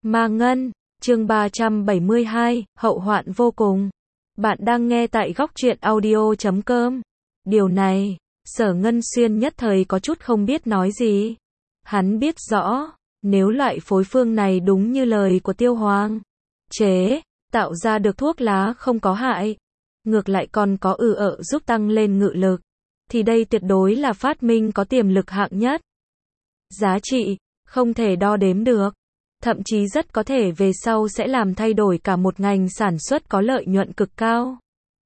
Ma Ngân, chương 372, hậu hoạn vô cùng. Bạn đang nghe tại góc truyện audio.com. Điều này, Sở Ngân Xuyên nhất thời có chút không biết nói gì. Hắn biết rõ, nếu loại phối phương này đúng như lời của Tiêu Hoàng chế, tạo ra được thuốc lá không có hại, ngược lại còn có giúp tăng lên ngự lực, thì đây tuyệt đối là phát minh có tiềm lực hạng nhất. Giá trị, không thể đo đếm được. Thậm chí rất có thể về sau sẽ làm thay đổi cả một ngành sản xuất có lợi nhuận cực cao.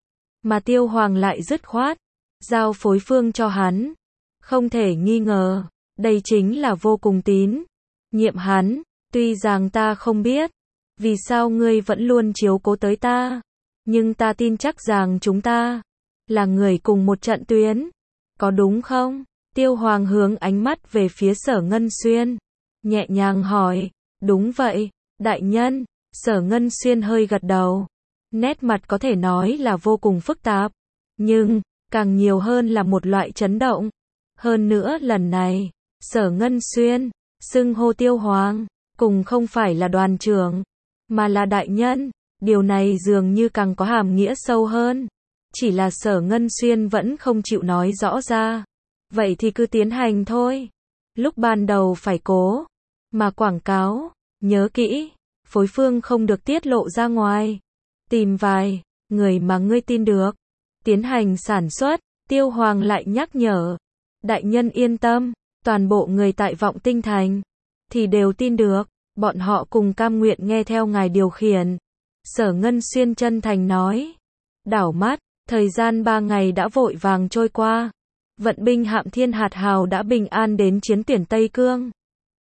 Mà Tiêu Hoàng lại dứt khoát, giao phối phương cho hắn. Không thể nghi ngờ, đây chính là vô cùng tín nhiệm hắn. Tuy rằng ta không biết, vì sao ngươi vẫn luôn chiếu cố tới ta, nhưng ta tin chắc rằng chúng ta là người cùng một trận tuyến. Có đúng không? Tiêu Hoàng hướng ánh mắt về phía Sở Ngân Xuyên, nhẹ nhàng hỏi. Đúng vậy, đại nhân. Sở Ngân Xuyên hơi gật đầu. Nét mặt có thể nói là vô cùng phức tạp, nhưng càng nhiều hơn là một loại chấn động. Hơn nữa lần này, Sở Ngân Xuyên xưng hô Tiêu Hoàng cùng không phải là đoàn trưởng, mà là đại nhân. Điều này dường như càng có hàm nghĩa sâu hơn. Chỉ là Sở Ngân Xuyên vẫn không chịu nói rõ ra. Vậy thì cứ tiến hành thôi. Lúc ban đầu phải cố mà quảng cáo, nhớ kỹ, phối phương không được tiết lộ ra ngoài. Tìm vài người mà ngươi tin được, tiến hành sản xuất. Tiêu Hoàng lại nhắc nhở. Đại nhân yên tâm, toàn bộ người tại Vọng Tinh Thành thì đều tin được, bọn họ cùng cam nguyện nghe theo ngài điều khiển. Sở Ngân Xuyên chân thành nói. Đảo mắt, thời gian 3 ngày đã vội vàng trôi qua. Vận binh hạm Thiên Hạt Hào đã bình an đến chiến tuyển Tây Cương.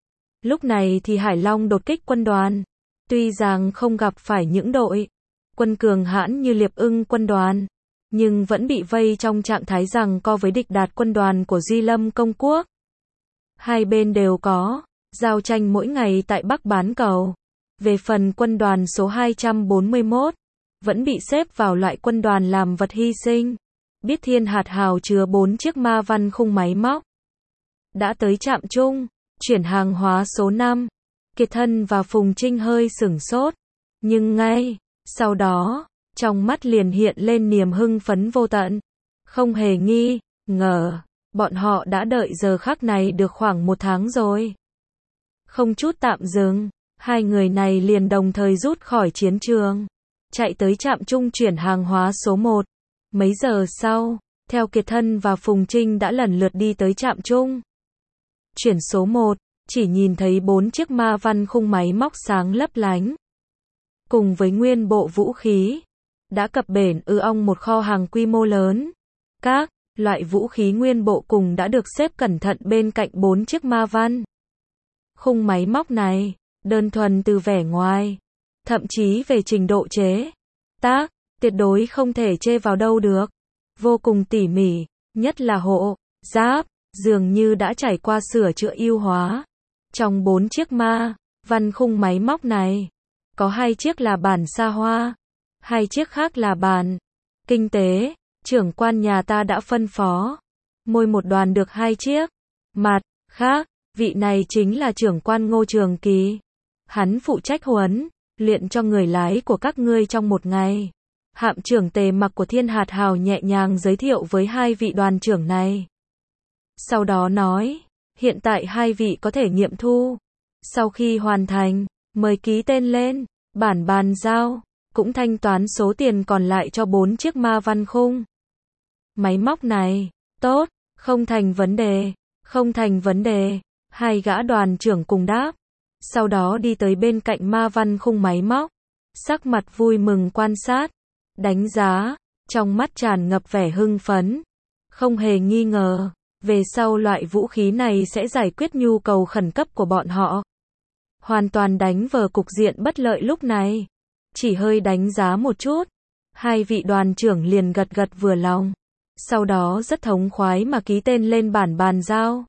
Lúc này thì Hải Long đột kích quân đoàn. Tuy rằng không gặp phải những đội quân cường hãn như Liệp Ưng quân đoàn, nhưng vẫn bị vây trong trạng thái giằng co với địch đạt quân đoàn của Duy Lâm công quốc. Hai bên đều có giao tranh mỗi ngày tại Bắc Bán Cầu. Về phần quân đoàn số 241, vẫn bị xếp vào loại quân đoàn làm vật hy sinh. Biết Thiên Hạt Hào chứa 4 chiếc ma văn khung máy móc đã tới trạm trung chuyển hàng hóa số 5. Kiệt Thân và Phùng Trinh hơi sửng sốt, nhưng ngay sau đó, trong mắt liền hiện lên niềm hưng phấn vô tận. Không hề nghi ngờ, bọn họ đã đợi giờ khắc này được khoảng 1 tháng rồi. Không chút tạm dừng, hai người này liền đồng thời rút khỏi chiến trường, chạy tới trạm trung chuyển hàng hóa số 1. Mấy giờ sau, theo Kiệt Thân và Phùng Trinh đã lần lượt đi tới trạm trung chuyển số 1, chỉ nhìn thấy 4 chiếc ma văn khung máy móc sáng lấp lánh, cùng với nguyên bộ vũ khí đã cập bến ong một kho hàng quy mô lớn. Các loại vũ khí nguyên bộ cùng đã được xếp cẩn thận bên cạnh 4 chiếc ma văn khung máy móc này. Đơn thuần từ vẻ ngoài, thậm chí về trình độ chế tác, tuyệt đối không thể chê vào đâu được. Vô cùng tỉ mỉ, nhất là hộ giáp, dường như đã trải qua sửa chữa ưu hóa. Trong 4 chiếc ma văn khung máy móc này, có 2 chiếc là bản xa hoa, 2 chiếc khác là bản kinh tế. Trưởng quan nhà ta đã phân phó, mỗi một đoàn được 2 chiếc. Mặt khác, vị này chính là trưởng quan Ngô Trường Kỳ. Hắn phụ trách huấn luyện cho người lái của các ngươi trong 1 ngày. Hạm trưởng Tề Mặc của Thiên Hạt Hào nhẹ nhàng giới thiệu với 2 vị đoàn trưởng này. Sau đó nói, hiện tại 2 vị có thể nghiệm thu. Sau khi hoàn thành, mời ký tên lên bản bàn giao, cũng thanh toán số tiền còn lại cho 4 chiếc ma văn khung máy móc này. Tốt, không thành vấn đề, không thành vấn đề. 2 gã đoàn trưởng cùng đáp. Sau đó đi tới bên cạnh ma văn khung máy móc, sắc mặt vui mừng quan sát, đánh giá, trong mắt tràn ngập vẻ hưng phấn. Không hề nghi ngờ, về sau loại vũ khí này sẽ giải quyết nhu cầu khẩn cấp của bọn họ, hoàn toàn đánh vỡ cục diện bất lợi lúc này. Chỉ hơi đánh giá một chút, 2 vị đoàn trưởng liền gật gật vừa lòng. Sau đó rất thống khoái mà ký tên lên bản bàn giao,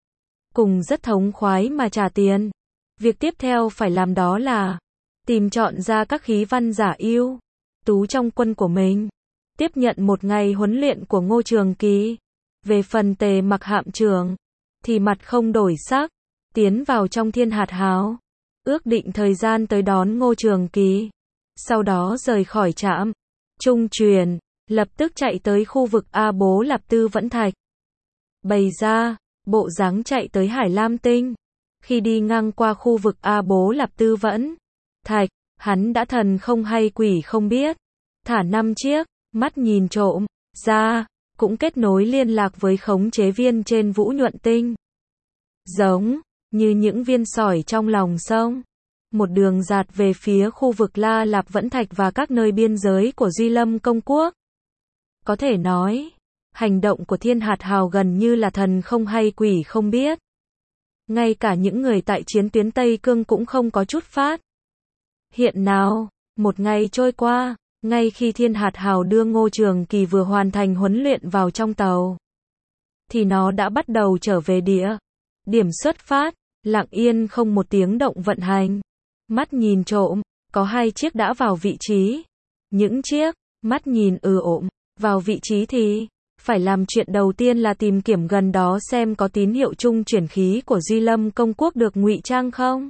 cùng rất thống khoái mà trả tiền. Việc tiếp theo phải làm đó là tìm chọn ra các khí văn giả ưu tú trong quân của mình, tiếp nhận 1 ngày huấn luyện của Ngô Trường Kỳ. Về phần Tề Mặc hạm trưởng thì mặt không đổi sắc, tiến vào trong Thiên Hạt Hào, ước định thời gian tới đón Ngô Trường Kỳ. Sau đó rời khỏi trạm trung truyền, lập tức chạy tới khu vực A Bố Lạp Tư Vẫn Thạch. Bày ra, bộ dáng chạy tới Hải Lam Tinh. Khi đi ngang qua khu vực A Bố Lạp Tư Vẫn Thạch, hắn đã thần không hay quỷ không biết. Thả 5 chiếc, mắt nhìn trộm, ra, cũng kết nối liên lạc với khống chế viên trên Vũ Nhuận Tinh. Giống như những viên sỏi trong lòng sông. Một đường dạt về phía khu vực La Lạp Vẫn Thạch và các nơi biên giới của Duy Lâm Công Quốc. Có thể nói, hành động của Thiên Hạt Hào gần như là thần không hay quỷ không biết. Ngay cả những người tại chiến tuyến Tây Cương cũng không có chút phát hiện nào. Một ngày trôi qua, ngay khi Thiên Hạt Hào đưa Ngô Trường Kỳ vừa hoàn thành huấn luyện vào trong tàu, thì nó đã bắt đầu trở về địa điểm xuất phát, lặng yên không một tiếng động vận hành. Mắt nhìn trộm, có 2 chiếc đã vào vị trí. Những chiếc, mắt nhìn ổn, vào vị trí thì phải làm chuyện đầu tiên là tìm kiểm gần đó xem có tín hiệu trung chuyển khí của Duy Lâm Công Quốc được ngụy trang không.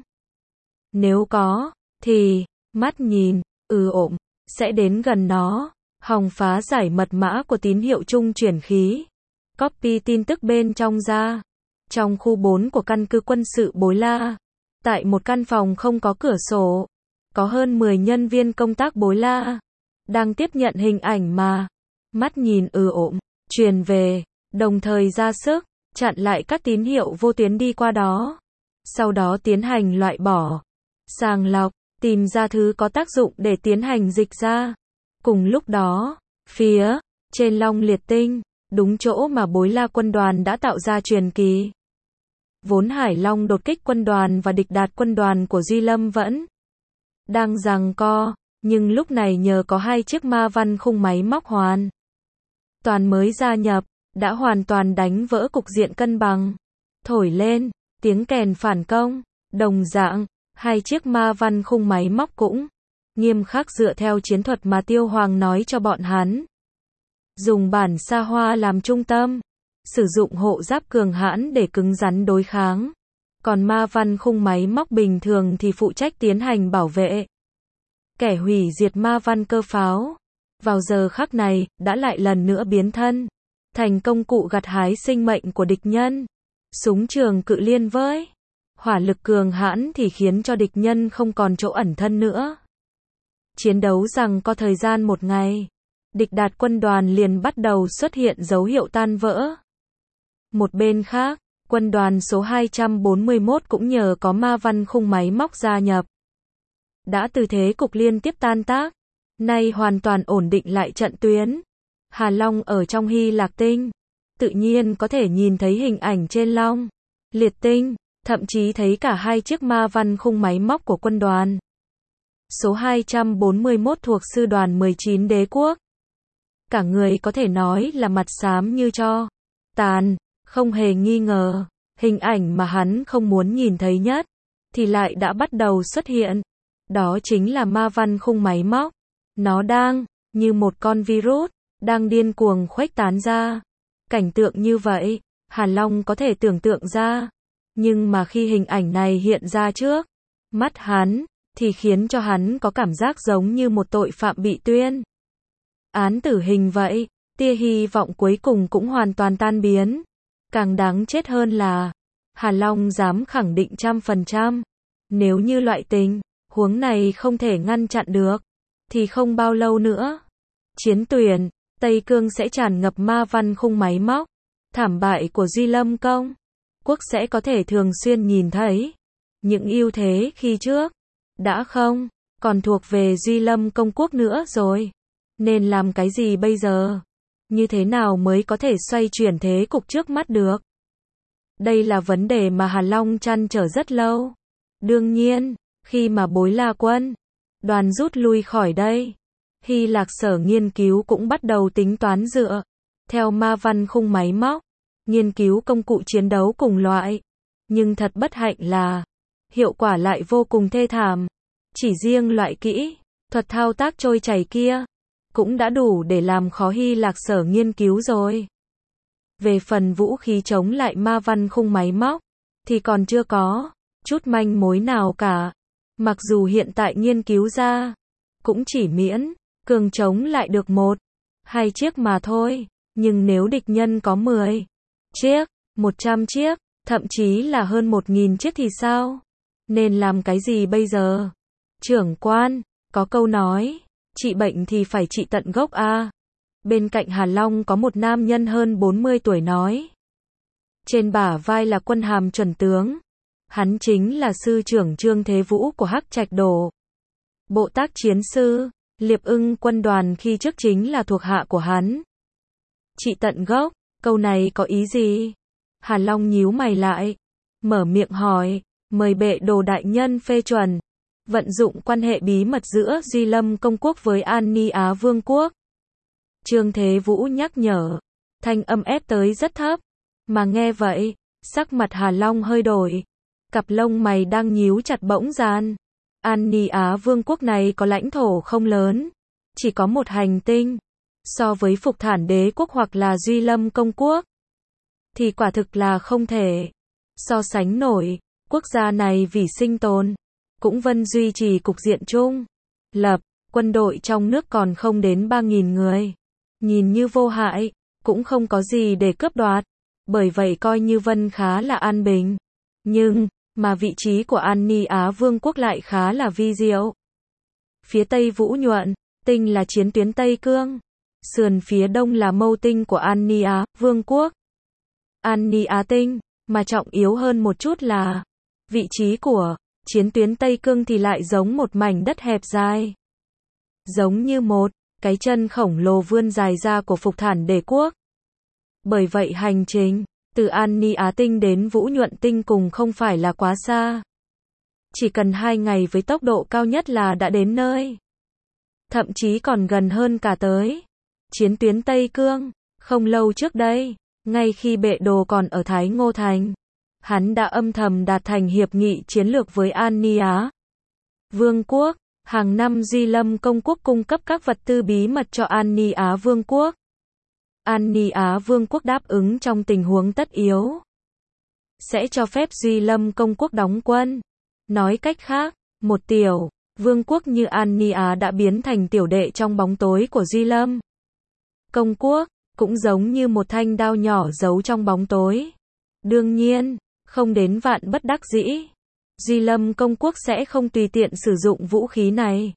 Nếu có, thì mắt nhìn ổn sẽ đến gần nó, hòng phá giải mật mã của tín hiệu trung chuyển khí, copy tin tức bên trong ra. Trong khu 4 của căn cứ quân sự Bối La, tại một căn phòng không có cửa sổ, có hơn 10 nhân viên công tác Bối La đang tiếp nhận hình ảnh mà mắt nhìn ổn truyền về, đồng thời ra sức chặn lại các tín hiệu vô tuyến đi qua đó. Sau đó tiến hành loại bỏ, sàng lọc, tìm ra thứ có tác dụng để tiến hành dịch ra. Cùng lúc đó, phía trên Long Liệt Tinh, đúng chỗ mà Bối La quân đoàn đã tạo ra truyền kỳ. Vốn Hải Long đột kích quân đoàn và địch đạt quân đoàn của Duy Lâm vẫn đang giằng co, nhưng lúc này nhờ có 2 chiếc ma văn khung máy móc hoàn toàn mới gia nhập, đã hoàn toàn đánh vỡ cục diện cân bằng. Thổi lên tiếng kèn phản công, đồng dạng, 2 chiếc ma văn khung máy móc cũng nghiêm khắc dựa theo chiến thuật mà Tiêu Hoàng nói cho bọn hắn. Dùng bản Sa Hoa làm trung tâm, sử dụng hộ giáp cường hãn để cứng rắn đối kháng. Còn ma văn khung máy móc bình thường thì phụ trách tiến hành bảo vệ. Kẻ hủy diệt ma văn cơ pháo, vào giờ khắc này, đã lại lần nữa biến thân thành công cụ gặt hái sinh mệnh của địch nhân. Súng trường cự liên với hỏa lực cường hãn thì khiến cho địch nhân không còn chỗ ẩn thân nữa. Chiến đấu rằng có thời gian 1 ngày, địch đạt quân đoàn liền bắt đầu xuất hiện dấu hiệu tan vỡ. Một bên khác, quân đoàn số 241 cũng nhờ có ma văn khung máy móc gia nhập, đã từ thế cục liên tiếp tan tác, nay hoàn toàn ổn định lại trận tuyến. Hà Long ở trong Hy Lạc Tinh, tự nhiên có thể nhìn thấy hình ảnh trên Long Liệt Tinh, thậm chí thấy cả 2 chiếc ma văn khung máy móc của quân đoàn số 241 thuộc sư đoàn 19 Đế Quốc. Cả người có thể nói là mặt xám như tro tàn, không hề nghi ngờ, hình ảnh mà hắn không muốn nhìn thấy nhất, thì lại đã bắt đầu xuất hiện. Đó chính là ma văn khung máy móc. Nó đang, như một con virus, đang điên cuồng khuếch tán ra. Cảnh tượng như vậy, Hà Long có thể tưởng tượng ra. Nhưng mà khi hình ảnh này hiện ra trước mắt hắn, thì khiến cho hắn có cảm giác giống như một tội phạm bị tuyên án tử hình vậy. Tia hy vọng cuối cùng cũng hoàn toàn tan biến. Càng đáng chết hơn là, Hà Long dám khẳng định 100%, nếu như loại tình huống này không thể ngăn chặn được, thì không bao lâu nữa, chiến tuyển Tây Cương sẽ tràn ngập ma văn khung máy móc. Thảm bại của Duy Lâm Công Quốc sẽ có thể thường xuyên nhìn thấy. Những ưu thế khi trước đã không còn thuộc về Duy Lâm Công Quốc nữa rồi. Nên làm cái gì bây giờ? Như thế nào mới có thể xoay chuyển thế cục trước mắt được? Đây là vấn đề mà Hà Long trăn trở rất lâu. Đương nhiên, khi mà Bối La quân đoàn rút lui khỏi đây, Hy Lạc Sở nghiên cứu cũng bắt đầu tính toán dựa theo ma văn khung máy móc, nghiên cứu công cụ chiến đấu cùng loại. Nhưng thật bất hạnh là, hiệu quả lại vô cùng thê thảm. Chỉ riêng loại kỹ thuật thao tác trôi chảy kia, cũng đã đủ để làm khó Hy Lạc Sở nghiên cứu rồi. Về phần vũ khí chống lại ma văn khung máy móc, thì còn chưa có chút manh mối nào cả. Mặc dù hiện tại nghiên cứu ra, cũng chỉ miễn cường chống lại được 1, 2 chiếc mà thôi, nhưng nếu địch nhân có 10 chiếc, 100 chiếc, thậm chí là hơn 1.000 chiếc thì sao? Nên làm cái gì bây giờ? Trưởng quan, có câu nói, trị bệnh thì phải trị tận gốc a. Bên cạnh Hà Long có một nam nhân hơn 40 tuổi nói. Trên bả vai là quân hàm chuẩn tướng. Hắn chính là sư trưởng Trương Thế Vũ của Hắc Trạch Đồ. Bộ tác chiến sư, Liệp Ưng quân đoàn khi trước chính là thuộc hạ của hắn. Trị tận gốc, câu này có ý gì? Hà Long nhíu mày lại, mở miệng hỏi, mời bệ đồ đại nhân phê chuẩn, vận dụng quan hệ bí mật giữa Duy Lâm Công Quốc với An Ni Á Vương Quốc. Trương Thế Vũ nhắc nhở, thanh âm ép tới rất thấp, mà nghe vậy, sắc mặt Hà Long hơi đổi, cặp lông mày đang nhíu chặt bỗng giãn. An Ni Á Vương Quốc này có lãnh thổ không lớn, chỉ có một hành tinh, so với Phục Thản Đế Quốc hoặc là Duy Lâm Công Quốc, thì quả thực là không thể so sánh nổi. Quốc gia này vì sinh tồn, cũng vẫn duy trì cục diện chung lập, quân đội trong nước còn không đến 3.000 người. Nhìn như vô hại, cũng không có gì để cướp đoạt, bởi vậy coi như Vân khá là an bình. Nhưng, mà vị trí của An Ni Á Vương Quốc lại khá là vi diệu. Phía Tây Vũ Nhuận, tinh là chiến tuyến Tây Cương. Sườn phía đông là mâu tinh của An Ni Á Vương Quốc. An Ni Á tinh, mà trọng yếu hơn một chút là vị trí của chiến tuyến Tây Cương thì lại giống một mảnh đất hẹp dài. Giống như một cái chân khổng lồ vươn dài ra của Phục Thản Đế Quốc. Bởi vậy hành trình từ An Ni Á tinh đến Vũ Nhuận tinh cùng không phải là quá xa. Chỉ cần 2 ngày với tốc độ cao nhất là đã đến nơi. Thậm chí còn gần hơn cả tới chiến tuyến Tây Cương. Không lâu trước đây, ngay khi bệ đồ còn ở Thái Ngô Thành, hắn đã âm thầm đạt thành hiệp nghị chiến lược với An Ni Á Vương Quốc. Hàng năm Duy Lâm Công Quốc cung cấp các vật tư bí mật cho An Ni Á Vương Quốc. An Ni Á Vương Quốc đáp ứng trong tình huống tất yếu, sẽ cho phép Duy Lâm Công Quốc đóng quân. Nói cách khác, một tiểu vương quốc như An Ni Á đã biến thành tiểu đệ trong bóng tối của Duy Lâm Công Quốc, cũng giống như một thanh đao nhỏ giấu trong bóng tối. Đương nhiên, không đến vạn bất đắc dĩ, Duy Lâm Công Quốc sẽ không tùy tiện sử dụng vũ khí này.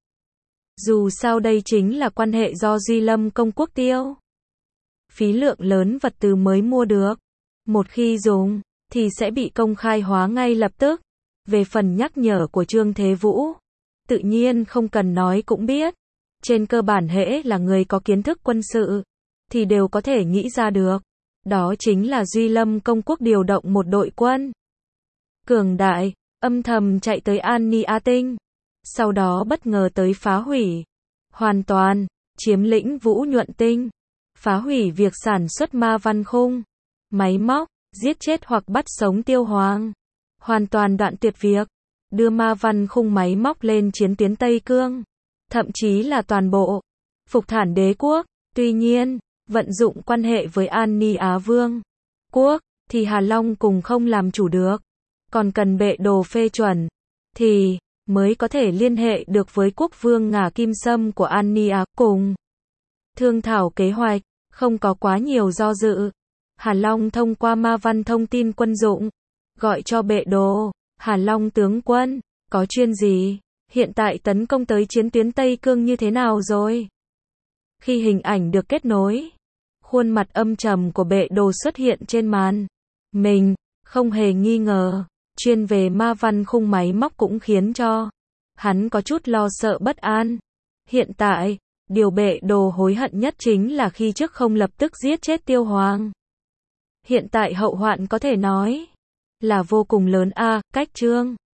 Dù sao đây chính là quan hệ do Duy Lâm Công Quốc tiêu phí lượng lớn vật tư mới mua được. Một khi dùng, thì sẽ bị công khai hóa ngay lập tức. Về phần nhắc nhở của Trương Thế Vũ, tự nhiên không cần nói cũng biết. Trên cơ bản hễ là người có kiến thức quân sự, thì đều có thể nghĩ ra được. Đó chính là Duy Lâm Công Quốc điều động một đội quân cường đại, âm thầm chạy tới An Ni Á tinh. Sau đó bất ngờ tới phá hủy, hoàn toàn, chiếm lĩnh Vũ Nhuận tinh. Phá hủy việc sản xuất ma văn khung, máy móc, giết chết hoặc bắt sống Tiêu Hoàng. Hoàn toàn đoạn tuyệt việc đưa ma văn khung máy móc lên chiến tuyến Tây Cương. Thậm chí là toàn bộ Phục Thản Đế Quốc. Tuy nhiên, vận dụng quan hệ với An Ni Á Vương Quốc, thì Hà Long cùng không làm chủ được. Còn cần bệ đồ phê chuẩn, thì mới có thể liên hệ được với quốc vương Ngả Kim Sâm của An Ni Á cùng thương thảo kế hoạch. Không có quá nhiều do dự, Hà Long thông qua ma văn thông tin quân dụng, gọi cho bệ đồ. Hà Long tướng quân, có chuyên gì? Hiện tại tấn công tới chiến tuyến Tây Cương như thế nào rồi? Khi hình ảnh được kết nối, khuôn mặt âm trầm của bệ đồ xuất hiện trên màn. Mình, không hề nghi ngờ, chuyên về ma văn khung máy móc cũng khiến cho hắn có chút lo sợ bất an. Hiện tại, điều bệ đồ hối hận nhất chính là khi trước không lập tức giết chết Tiêu Hoàng. Hiện tại hậu hoạn có thể nói là vô cùng lớn a. Cách Trương